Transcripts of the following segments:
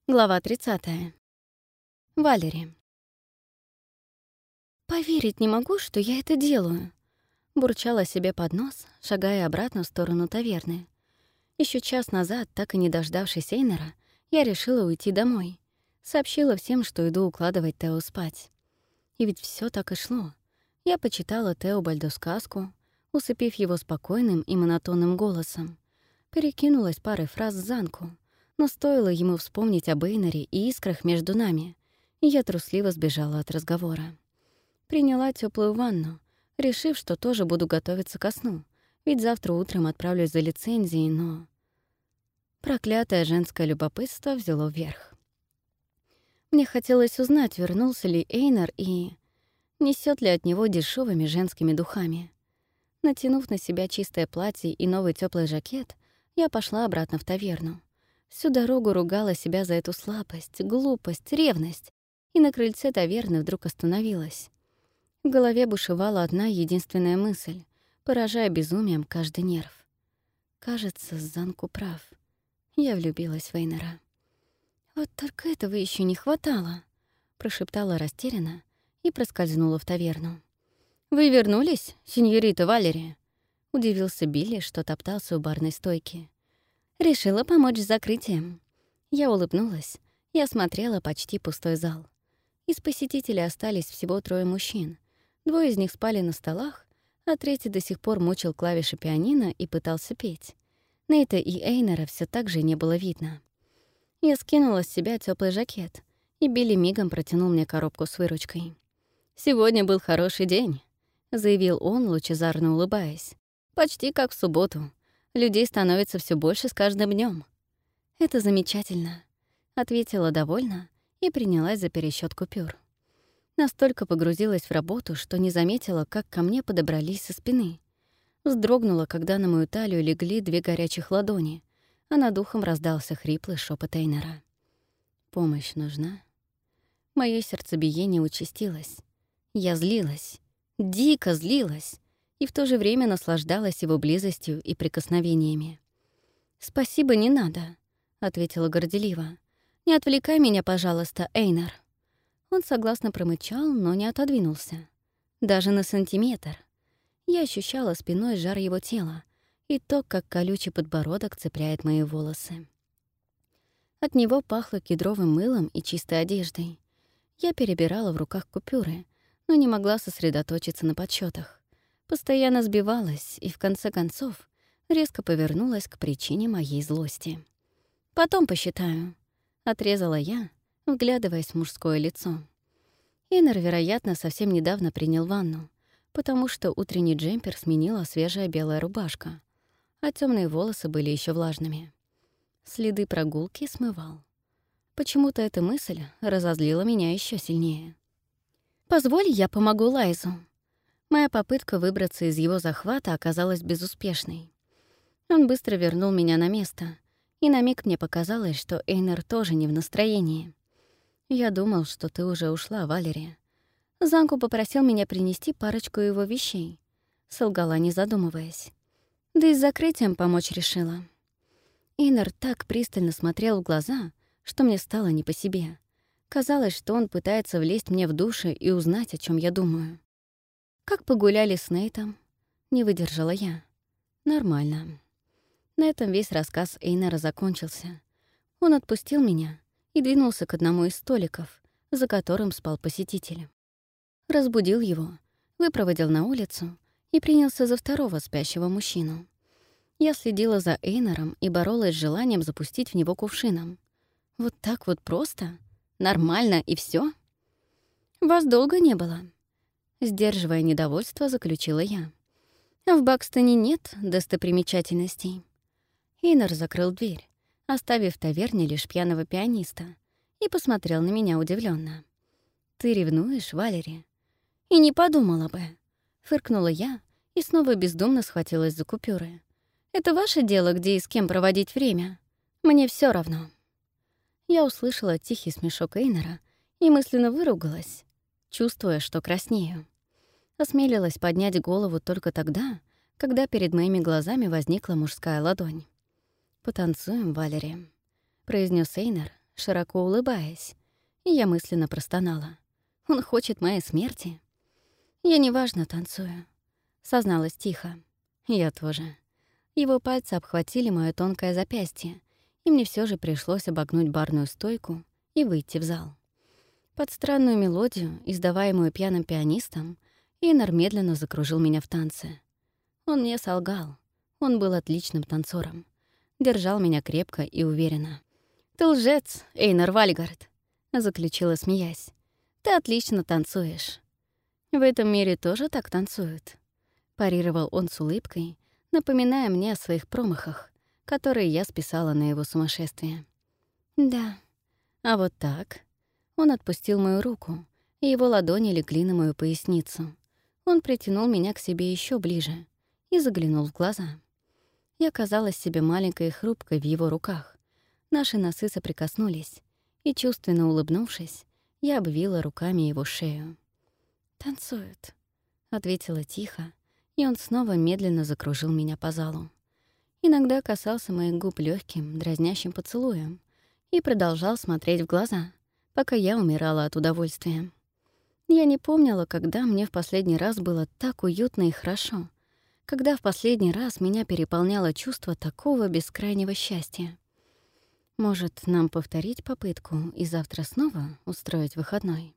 Глава 30. Валери. «Поверить не могу, что я это делаю», — бурчала себе под нос, шагая обратно в сторону таверны. Еще час назад, так и не дождавшись Эйнера, я решила уйти домой. Сообщила всем, что иду укладывать Тео спать. И ведь все так и шло. Я почитала Теобальду сказку, усыпив его спокойным и монотонным голосом. Перекинулась парой фраз Занку, но стоило ему вспомнить об Эйнере и искрах между нами, и я трусливо сбежала от разговора. Приняла теплую ванну, решив, что тоже буду готовиться ко сну, ведь завтра утром отправлюсь за лицензией, но... Проклятое женское любопытство взяло вверх. Мне хотелось узнать, вернулся ли Эйнер и... несёт ли от него дешевыми женскими духами. Натянув на себя чистое платье и новый теплый жакет, я пошла обратно в таверну. Всю дорогу ругала себя за эту слабость, глупость, ревность, и на крыльце таверны вдруг остановилась. В голове бушевала одна единственная мысль, поражая безумием каждый нерв. Кажется, Занку прав. Я влюбилась в Эйнера. «Вот только этого еще не хватало», — прошептала растерянно и проскользнула в таверну. «Вы вернулись, сеньорита Валери?» — удивился Билли, что топтался у барной стойки. «Решила помочь с закрытием». Я улыбнулась и осмотрела почти пустой зал. Из посетителей остались всего 3 мужчин. 2 из них спали на столах, а 3 до сих пор мучил клавиши пианино и пытался петь. Нейта и Эйнера все так же не было видно. Я скинула с себя теплый жакет, и Билли мигом протянул мне коробку с выручкой. «Сегодня был хороший день», — заявил он, лучезарно улыбаясь. «Почти как в субботу. Людей становится все больше с каждым днем. «Это замечательно», — ответила довольно и принялась за пересчет купюр. Настолько погрузилась в работу, что не заметила, как ко мне подобрались со спины. Вздрогнула, когда на мою талию легли 2 горячих ладони, а над ухом раздался хриплый шепот Эйнера. «Помощь нужна?» Моё сердцебиение участилось. Я злилась, дико злилась, и в то же время наслаждалась его близостью и прикосновениями. «Спасибо, не надо», — ответила горделиво. «Не отвлекай меня, пожалуйста, Эйнер». Он согласно промычал, но не отодвинулся. Даже на сантиметр. Я ощущала спиной жар его тела и то, как колючий подбородок цепляет мои волосы. От него пахло кедровым мылом и чистой одеждой. Я перебирала в руках купюры, но не могла сосредоточиться на подсчетах. Постоянно сбивалась и, в конце концов, резко повернулась к причине моей злости. «Потом посчитаю», — отрезала я, вглядываясь в мужское лицо. Эйнер, вероятно, совсем недавно принял ванну, потому что утренний джемпер сменила свежая белая рубашка, а темные волосы были еще влажными. Следы прогулки смывал. Почему-то эта мысль разозлила меня еще сильнее. «Позволь, я помогу Лайзу». Моя попытка выбраться из его захвата оказалась безуспешной. Он быстро вернул меня на место, и на миг мне показалось, что Эйнер тоже не в настроении. «Я думал, что ты уже ушла, Валери. Занку попросил меня принести парочку его вещей», — солгала, не задумываясь. «Да и с закрытием помочь решила». Эйнер так пристально смотрел в глаза, что мне стало не по себе. Казалось, что он пытается влезть мне в душу и узнать, о чем я думаю. «Как погуляли с Нейтом?» — не выдержала я. «Нормально». На этом весь рассказ Эйнера закончился. Он отпустил меня и двинулся к одному из столиков, за которым спал посетитель. Разбудил его, выпроводил на улицу и принялся за 2 спящего мужчину. Я следила за Эйнером и боролась с желанием запустить в него кувшином. Вот так вот просто? Нормально и все? «Вас долго не было?» Сдерживая недовольство, заключила я. «А в Бакстоне нет достопримечательностей». Эйнер закрыл дверь, оставив в таверне лишь пьяного пианиста, и посмотрел на меня удивленно. «Ты ревнуешь, Валери?» «И не подумала бы», — фыркнула я и снова бездумно схватилась за купюры. «Это ваше дело, где и с кем проводить время. Мне все равно». Я услышала тихий смешок Эйнера и мысленно выругалась, чувствуя, что краснею. Осмелилась поднять голову только тогда, когда перед моими глазами возникла мужская ладонь. «Потанцуем, Валери», — произнес Эйнер, широко улыбаясь, и я мысленно простонала. «Он хочет моей смерти?» «Я неважно танцую», — созналась тихо. «Я тоже». Его пальцы обхватили моё тонкое запястье, и мне все же пришлось обогнуть барную стойку и выйти в зал. Под странную мелодию, издаваемую пьяным пианистом, Эйнар медленно закружил меня в танце. Он не солгал. Он был отличным танцором. Держал меня крепко и уверенно. «Ты лжец, Эйнар Вальгард», — заключила, смеясь. «Ты отлично танцуешь». «В этом мире тоже так танцуют», — парировал он с улыбкой, напоминая мне о своих промахах, которые я списала на его сумасшествие. «Да. А вот так...» Он отпустил мою руку, и его ладони легли на мою поясницу. Он притянул меня к себе еще ближе и заглянул в глаза. Я казалась себе маленькой и хрупкой в его руках. Наши носы соприкоснулись, и, чувственно улыбнувшись, я обвила руками его шею. «Танцуют», — ответила тихо, и он снова медленно закружил меня по залу. Иногда касался моих губ легким, дразнящим поцелуем и продолжал смотреть в глаза, пока я умирала от удовольствия. Я не помнила, когда мне в последний раз было так уютно и хорошо, когда в последний раз меня переполняло чувство такого бескрайнего счастья. Может, нам повторить попытку и завтра снова устроить выходной?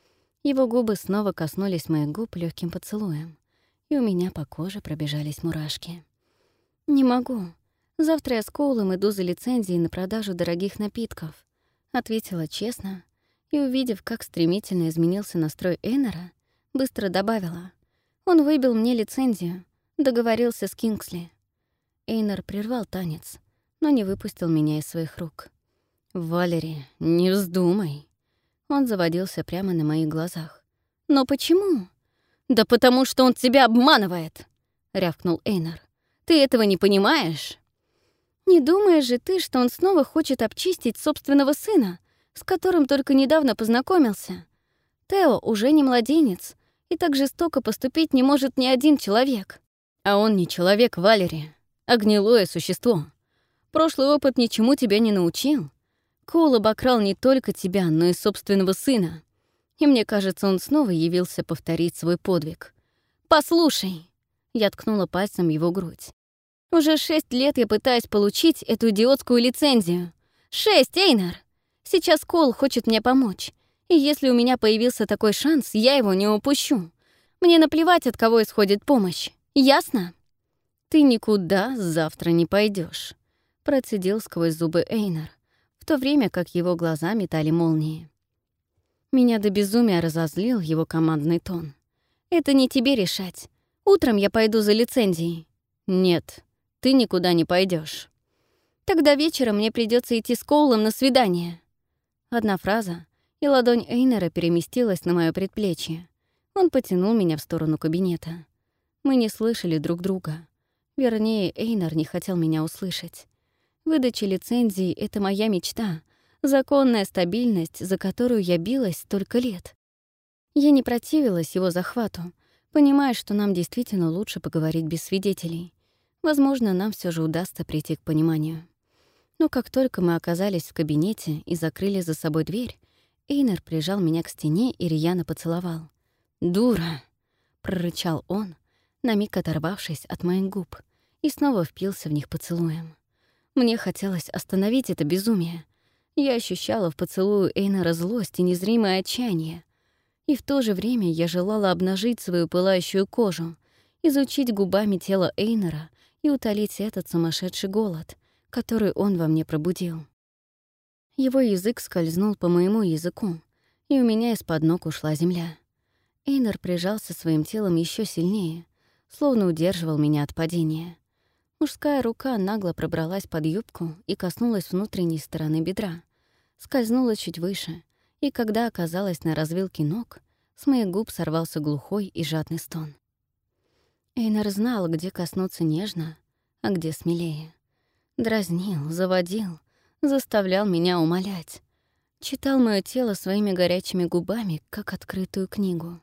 Его губы снова коснулись моих губ легким поцелуем, и у меня по коже пробежались мурашки. «Не могу. Завтра я с Коулом иду за лицензией на продажу дорогих напитков», — ответила честно, и, увидев, как стремительно изменился настрой Эйнара, быстро добавила. «Он выбил мне лицензию, договорился с Кингсли». Эйнар прервал танец, но не выпустил меня из своих рук. «Валери, не вздумай». Он заводился прямо на моих глазах. «Но почему?» «Да потому что он тебя обманывает!» — рявкнул Эйнар. «Ты этого не понимаешь?» «Не думаешь же ты, что он снова хочет обчистить собственного сына, с которым только недавно познакомился? Тео уже не младенец, и так жестоко поступить не может ни один человек». «А он не человек, Валери, а гнилое существо. Прошлый опыт ничему тебя не научил. Коул обокрал не только тебя, но и собственного сына. И мне кажется, он снова явился повторить свой подвиг. «Послушай!» — я ткнула пальцем в его грудь. «Уже 6 лет я пытаюсь получить эту идиотскую лицензию. 6, Эйнар! Сейчас Коул хочет мне помочь. И если у меня появился такой шанс, я его не упущу. Мне наплевать, от кого исходит помощь. Ясно?» «Ты никуда завтра не пойдешь, процедил сквозь зубы Эйнар, в то время как его глаза метали молнии. Меня до безумия разозлил его командный тон. «Это не тебе решать. Утром я пойду за лицензией». «Нет, ты никуда не пойдешь. «Тогда вечером мне придется идти с Коулом на свидание». Одна фраза, и ладонь Эйнера переместилась на моё предплечье. Он потянул меня в сторону кабинета. Мы не слышали друг друга. Вернее, Эйнар не хотел меня услышать. Выдача лицензии — это моя мечта, законная стабильность, за которую я билась столько лет. Я не противилась его захвату, понимая, что нам действительно лучше поговорить без свидетелей. Возможно, нам все же удастся прийти к пониманию. Но как только мы оказались в кабинете и закрыли за собой дверь, Эйнар прижал меня к стене и рьяно поцеловал. «Дура!» — прорычал он, на миг оторвавшись от моих губ, и снова впился в них поцелуем. Мне хотелось остановить это безумие. Я ощущала в поцелую Эйнара злость и незримое отчаяние. И в то же время я желала обнажить свою пылающую кожу, изучить губами тело Эйнара и утолить этот сумасшедший голод, который он во мне пробудил. Его язык скользнул по моему языку, и у меня из-под ног ушла земля. Эйнар прижался своим телом еще сильнее, словно удерживал меня от падения. Мужская рука нагло пробралась под юбку и коснулась внутренней стороны бедра, скользнула чуть выше, и когда оказалась на развилке ног, с моих губ сорвался глухой и жадный стон. Эйнар знал, где коснуться нежно, а где смелее. Дразнил, заводил, заставлял меня умолять. Читал моё тело своими горячими губами, как открытую книгу.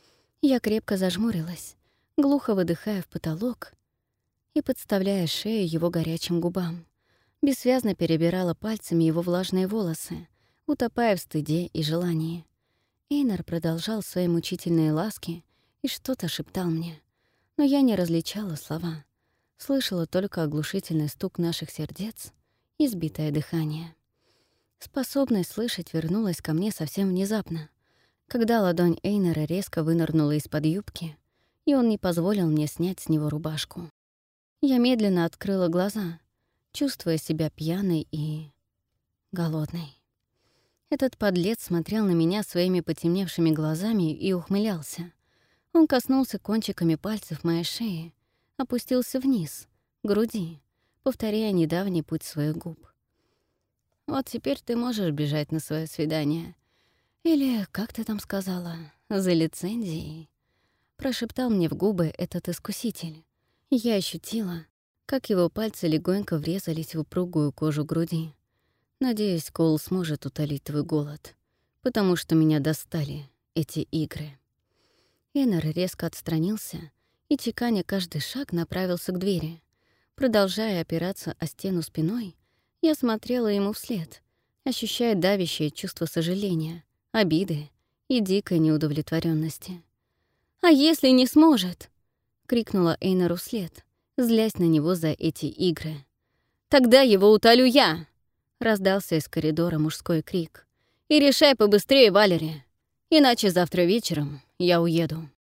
Я крепко зажмурилась, глухо выдыхая в потолок и подставляя шею его горячим губам. Бессвязно перебирала пальцами его влажные волосы, утопая в стыде и желании. Эйнар продолжал свои мучительные ласки и что-то шептал мне, но я не различала слова. Слышала только оглушительный стук наших сердец и сбитое дыхание. Способность слышать вернулась ко мне совсем внезапно, когда ладонь Эйнара резко вынырнула из-под юбки, и он не позволил мне снять с него рубашку. Я медленно открыла глаза, чувствуя себя пьяной и голодной. Этот подлец смотрел на меня своими потемневшими глазами и ухмылялся. Он коснулся кончиками пальцев моей шеи, опустился вниз, к груди, повторяя недавний путь своих губ. «Вот теперь ты можешь бежать на свое свидание. Или, как ты там сказала, за лицензией?» Прошептал мне в губы этот искуситель. Я ощутила, как его пальцы легонько врезались в упругую кожу груди. Надеюсь, Коул сможет утолить твой голод, потому что меня достали эти игры. Эйнар резко отстранился и, чеканя каждый шаг, направился к двери. Продолжая опираться о стену спиной, я смотрела ему вслед, ощущая давящее чувство сожаления, обиды и дикой неудовлетворенности. «А если не сможет?» — крикнула Эйнару вслед, злясь на него за эти игры. «Тогда его утолю я!» — раздался из коридора мужской крик. «И решай побыстрее, Валери, иначе завтра вечером я уеду».